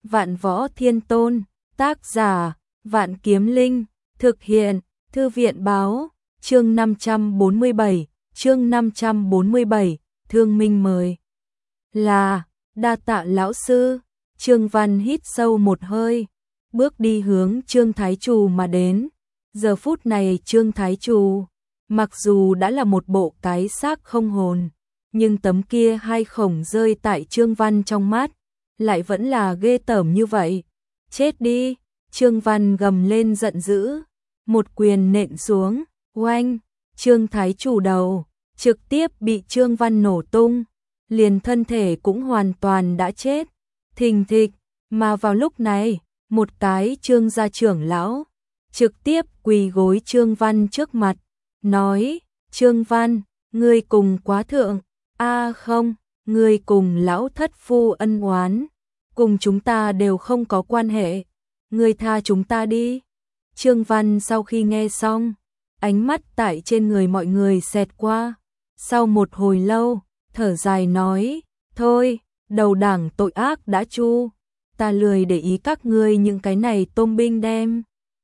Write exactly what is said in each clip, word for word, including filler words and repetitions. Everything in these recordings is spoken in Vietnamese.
Vạn Võ Thiên Tôn, tác giả, Vạn Kiếm Linh, thực hiện, Thư viện báo, chương năm trăm bốn mươi bảy, chương năm trăm bốn mươi bảy, Thương Minh mời. Là, đa tạ lão sư, Trương Văn hít sâu một hơi, bước đi hướng Trương Thái Trù mà đến. Giờ phút này Trương Thái Trù, mặc dù đã là một bộ cái xác không hồn, nhưng tấm kia hai khổng rơi tại Trương Văn trong mắt, lại vẫn là ghê tởm như vậy. Chết đi, Trương Văn gầm lên giận dữ, một quyền nện xuống, oanh, Trương Thái Trù đầu, trực tiếp bị Trương Văn nổ tung, liền thân thể cũng hoàn toàn đã chết, thình thịch, mà vào lúc này, một cái Trương gia trưởng lão, trực tiếp quỳ gối Trương Văn trước mặt, nói, Trương Văn, ngươi cùng quá thượng, a à không, ngươi cùng lão thất phu ân oán, cùng chúng ta đều không có quan hệ, ngươi tha chúng ta đi. Trương Văn sau khi nghe xong, ánh mắt tại trên người mọi người xẹt qua, sau một hồi lâu, thở dài nói, thôi, đầu đảng tội ác đã chu, ta lười để ý các ngươi những cái này tôm binh đem.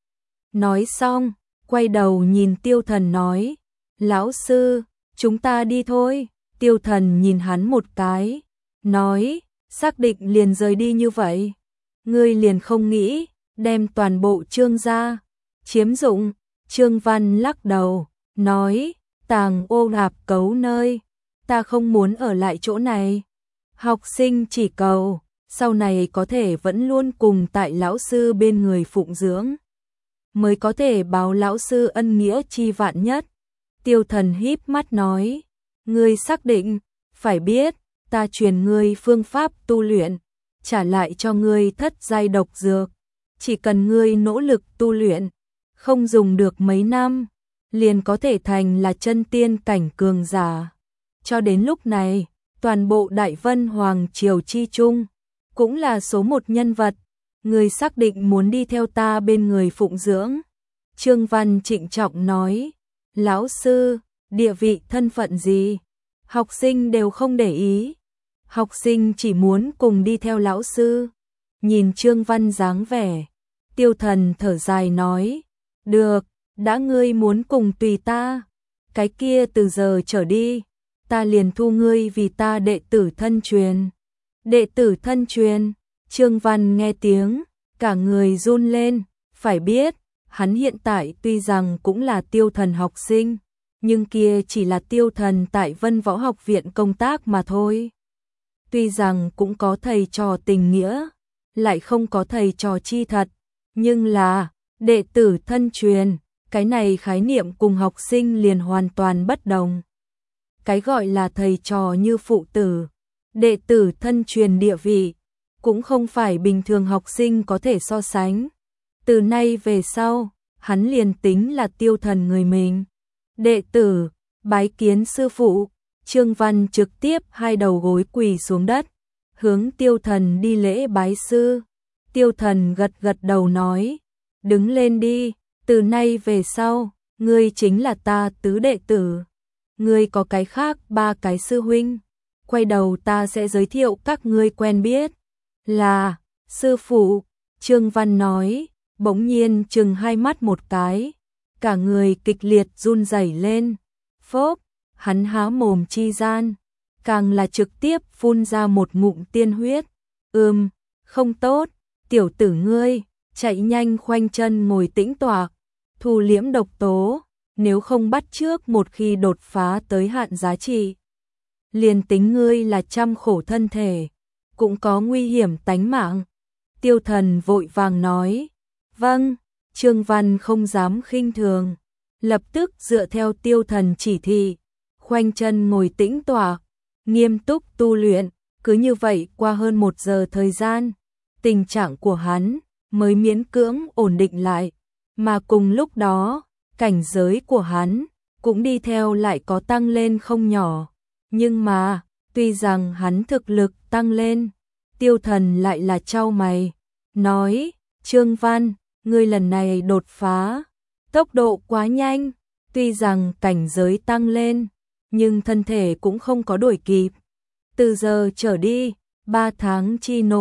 Nói xong, quay đầu nhìn Tiêu Thần nói, lão sư, chúng ta đi thôi. Tiêu Thần nhìn hắn một cái, nói, xác định liền rời đi như vậy. Ngươi liền không nghĩ, đem toàn bộ Trương gia chiếm dụng. Trương Văn lắc đầu, nói, tàng ô hạp cấu nơi, ta không muốn ở lại chỗ này. Học sinh chỉ cầu, sau này có thể vẫn luôn cùng tại lão sư bên người phụng dưỡng, mới có thể báo lão sư ân nghĩa chi vạn nhất. Tiêu Thần híp mắt nói, ngươi xác định, phải biết, ta truyền ngươi phương pháp tu luyện, trả lại cho ngươi thất giai độc dược, chỉ cần ngươi nỗ lực tu luyện, không dùng được mấy năm, liền có thể thành là chân tiên cảnh cường giả. Cho đến lúc này, toàn bộ Đại Vân Hoàng Triều chi chung, cũng là số một nhân vật, ngươi xác định muốn đi theo ta bên người phụng dưỡng. Trương Văn trịnh trọng nói, lão sư, địa vị thân phận gì, học sinh đều không để ý, học sinh chỉ muốn cùng đi theo lão sư. Nhìn Trương Văn dáng vẻ, Tiêu Thần thở dài nói, được, đã ngươi muốn cùng tùy ta, cái kia từ giờ trở đi, ta liền thu ngươi vì ta đệ tử thân truyền. Đệ tử thân truyền, Trương Văn nghe tiếng, cả người run lên, phải biết, hắn hiện tại tuy rằng cũng là Tiêu Thần học sinh, nhưng kia chỉ là Tiêu Thần tại Vân Võ Học Viện công tác mà thôi. Tuy rằng cũng có thầy trò tình nghĩa, lại không có thầy trò chi thật, nhưng là đệ tử thân truyền, cái này khái niệm cùng học sinh liền hoàn toàn bất đồng. Cái gọi là thầy trò như phụ tử, đệ tử thân truyền địa vị, cũng không phải bình thường học sinh có thể so sánh. Từ nay về sau, hắn liền tính là Tiêu Thần người mình. Đệ tử, bái kiến sư phụ. Trương Văn trực tiếp hai đầu gối quỳ xuống đất, hướng Tiêu Thần đi lễ bái sư. Tiêu Thần gật gật đầu nói, đứng lên đi, từ nay về sau, ngươi chính là ta tứ đệ tử. Ngươi có cái khác ba cái sư huynh, quay đầu ta sẽ giới thiệu các ngươi quen biết. Là, sư phụ, Trương Văn nói, bỗng nhiên chừng hai mắt một cái, cả người kịch liệt run rẩy lên, phốp, hắn há mồm chi gian, càng là trực tiếp phun ra một ngụm tiên huyết. Ừm, không tốt, tiểu tử ngươi, chạy nhanh khoanh chân ngồi tĩnh tọa, thu liễm độc tố, nếu không bắt trước một khi đột phá tới hạn giá trị, liền tính ngươi là trăm khổ thân thể, cũng có nguy hiểm tánh mạng. Tiêu Thần vội vàng nói, vâng. Trương Văn không dám khinh thường, lập tức dựa theo Tiêu Thần chỉ thị, khoanh chân ngồi tĩnh tọa, nghiêm túc tu luyện. Cứ như vậy qua hơn một giờ thời gian, tình trạng của hắn mới miễn cưỡng ổn định lại, mà cùng lúc đó, cảnh giới của hắn cũng đi theo lại có tăng lên không nhỏ. Nhưng mà, tuy rằng hắn thực lực tăng lên, Tiêu Thần lại là chau mày, nói, Trương Văn, ngươi lần này đột phá, tốc độ quá nhanh, tuy rằng cảnh giới tăng lên, nhưng thân thể cũng không có đuổi kịp. Từ giờ trở đi, ba tháng chi nội,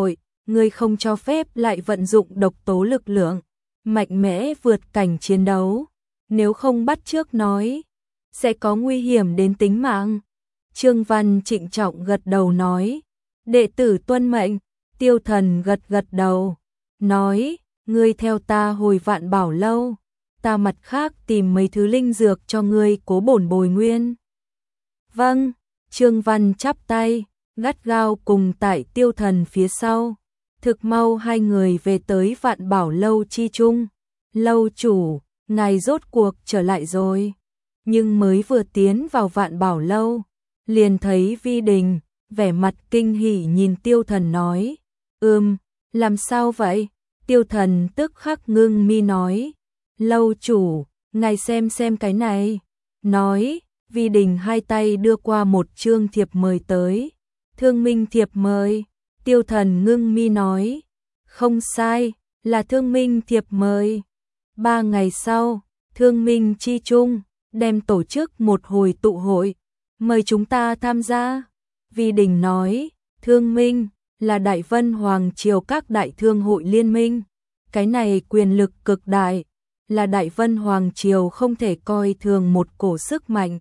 ngươi không cho phép lại vận dụng độc tố lực lượng, mạnh mẽ vượt cảnh chiến đấu, nếu không bắt trước nói, sẽ có nguy hiểm đến tính mạng. Trương Văn trịnh trọng gật đầu nói, đệ tử tuân mệnh. Tiêu Thần gật gật đầu, nói, ngươi theo ta hồi Vạn Bảo lâu, ta mặt khác tìm mấy thứ linh dược cho ngươi cố bổn bồi nguyên. Vâng, Trương Văn chắp tay, gắt gao cùng tại Tiêu Thần phía sau. Thực mau hai người về tới Vạn Bảo lâu chi chung. Lâu chủ, ngài rốt cuộc trở lại rồi. Nhưng mới vừa tiến vào Vạn Bảo lâu, liền thấy Vi Đình, vẻ mặt kinh hỉ nhìn Tiêu Thần nói, ừm, làm sao vậy? Tiêu Thần tức khắc ngưng mi nói, lâu chủ, ngài xem xem cái này. Nói, Vi Đình hai tay đưa qua một chương thiệp mời tới. Thương minh thiệp mời. Tiêu Thần ngưng mi nói, không sai, là thương minh thiệp mời. Ba ngày sau, thương minh chi chung, đem tổ chức một hồi tụ hội, mời chúng ta tham gia. Vi Đình nói, thương minh là Đại Vân Hoàng Triều các đại thương hội liên minh. Cái này quyền lực cực đại, là Đại Vân Hoàng Triều không thể coi thường một cổ sức mạnh.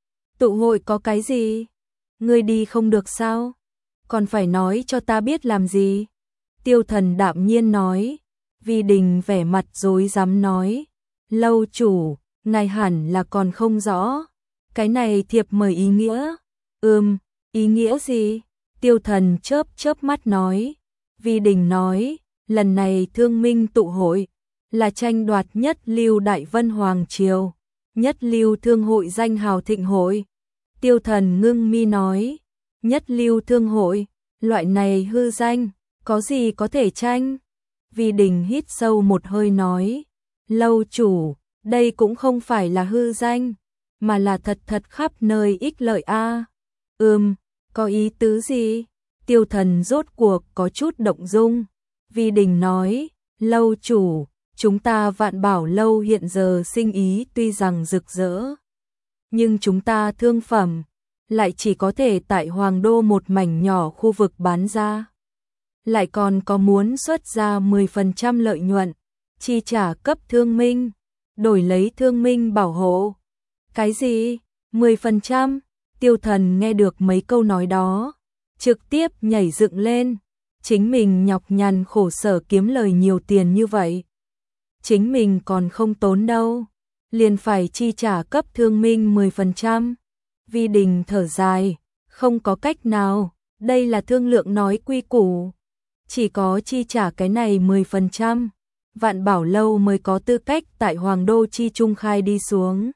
Tụ hội có cái gì? Ngươi đi không được sao? Còn phải nói cho ta biết làm gì? Tiêu Thần đạm nhiên nói. Vi Đình vẻ mặt rối rắm nói, lâu chủ, ngài hẳn là còn không rõ. Cái này thiệp mời ý nghĩa. Ừm, ý nghĩa gì? Tiêu Thần chớp chớp mắt nói. Vi Đình nói, lần này thương minh tụ hội, là tranh đoạt nhất lưu Đại Vân Hoàng Triều, nhất lưu thương hội danh hào thịnh hội. Tiêu Thần ngưng mi nói, nhất lưu thương hội, loại này hư danh, có gì có thể tranh? Vi Đình hít sâu một hơi nói, lâu chủ, đây cũng không phải là hư danh, mà là thật thật khắp nơi ích lợi a. À. Ừm, có ý tứ gì? Tiêu Thần rốt cuộc có chút động dung. Vi Đình nói, lâu chủ, chúng ta Vạn Bảo lâu hiện giờ sinh ý tuy rằng rực rỡ, nhưng chúng ta thương phẩm lại chỉ có thể tại Hoàng đô một mảnh nhỏ khu vực bán ra. Lại còn có muốn xuất ra mười phần trăm lợi nhuận, chi trả cấp thương minh, đổi lấy thương minh bảo hộ. Cái gì? mười phần trăm? Tiêu Thần nghe được mấy câu nói đó, trực tiếp nhảy dựng lên. Chính mình nhọc nhằn khổ sở kiếm lời nhiều tiền như vậy, chính mình còn không tốn đâu, liền phải chi trả cấp thương minh mười phần trăm. Vi Đình thở dài, không có cách nào, đây là thương lượng nói quy củ. Chỉ có chi trả cái này mười phần trăm, Vạn Bảo lâu mới có tư cách tại Hoàng đô chi trung khai đi xuống.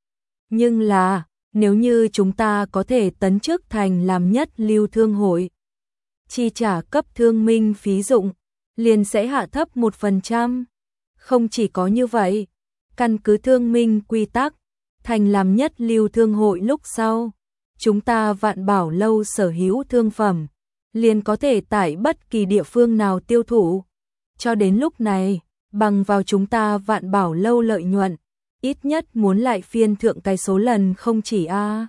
Nhưng là, nếu như chúng ta có thể tấn chức thành làm nhất lưu thương hội, chi trả cấp thương minh phí dụng, liền sẽ hạ thấp một phần trăm. Không chỉ có như vậy, căn cứ thương minh quy tắc, thành làm nhất lưu thương hội lúc sau, chúng ta Vạn Bảo lâu sở hữu thương phẩm, liền có thể tại bất kỳ địa phương nào tiêu thụ. Cho đến lúc này, bằng vào chúng ta Vạn Bảo lâu lợi nhuận, ít nhất muốn lại phiên thượng cái số lần không chỉ a. À.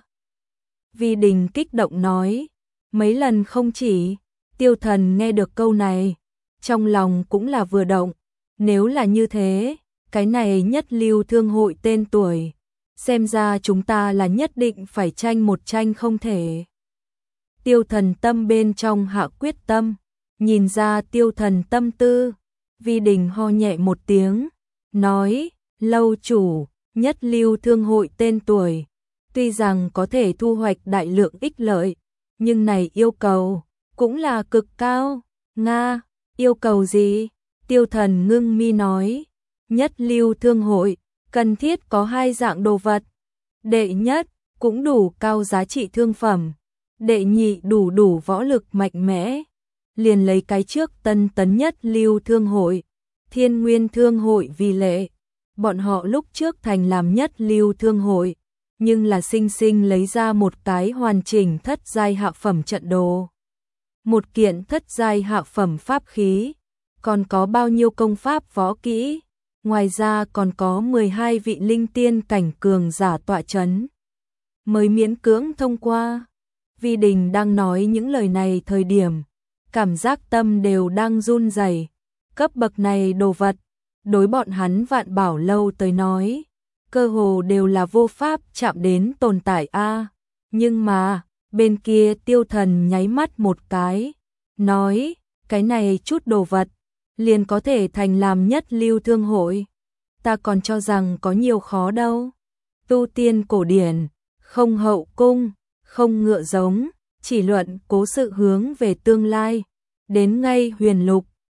Vi Đình kích động nói, mấy lần không chỉ. Tiêu Thần nghe được câu này, trong lòng cũng là vừa động. Nếu là như thế, cái này nhất lưu thương hội tên tuổi, xem ra chúng ta là nhất định phải tranh một tranh không thể. Tiêu Thần tâm bên trong hạ quyết tâm, nhìn ra Tiêu Thần tâm tư. Vi Đình ho nhẹ một tiếng, nói, lâu chủ, nhất lưu thương hội tên tuổi, tuy rằng có thể thu hoạch đại lượng ích lợi, nhưng này yêu cầu cũng là cực cao. Nga, yêu cầu gì? Tiêu Thần ngưng mi nói, nhất lưu thương hội, cần thiết có hai dạng đồ vật. Đệ nhất, cũng đủ cao giá trị thương phẩm. Đệ nhị, đủ đủ võ lực mạnh mẽ. Liền lấy cái trước tân tấn nhất lưu thương hội, Thiên Nguyên thương hội vì lệ. Bọn họ lúc trước thành làm nhất lưu thương hội, nhưng là sinh sinh lấy ra một cái hoàn chỉnh thất giai hạ phẩm trận đồ. Một kiện thất giai hạ phẩm pháp khí, còn có bao nhiêu công pháp võ kỹ, ngoài ra còn có mười hai vị linh tiên cảnh cường giả tọa chấn, mới miễn cưỡng thông qua. Vi Đình đang nói những lời này thời điểm, cảm giác tâm đều đang run rẩy. Cấp bậc này đồ vật, đối bọn hắn Vạn Bảo lâu tới nói, cơ hồ đều là vô pháp chạm đến tồn tại a. Nhưng mà, bên kia Tiêu Thần nháy mắt một cái, nói, cái này chút đồ vật, liền có thể thành làm nhất lưu thương hội. Ta còn cho rằng có nhiều khó đâu. Tu tiên cổ điển, không hậu cung, không ngựa giống, chỉ luận cố sự hướng về tương lai. Đến ngay huyền lục,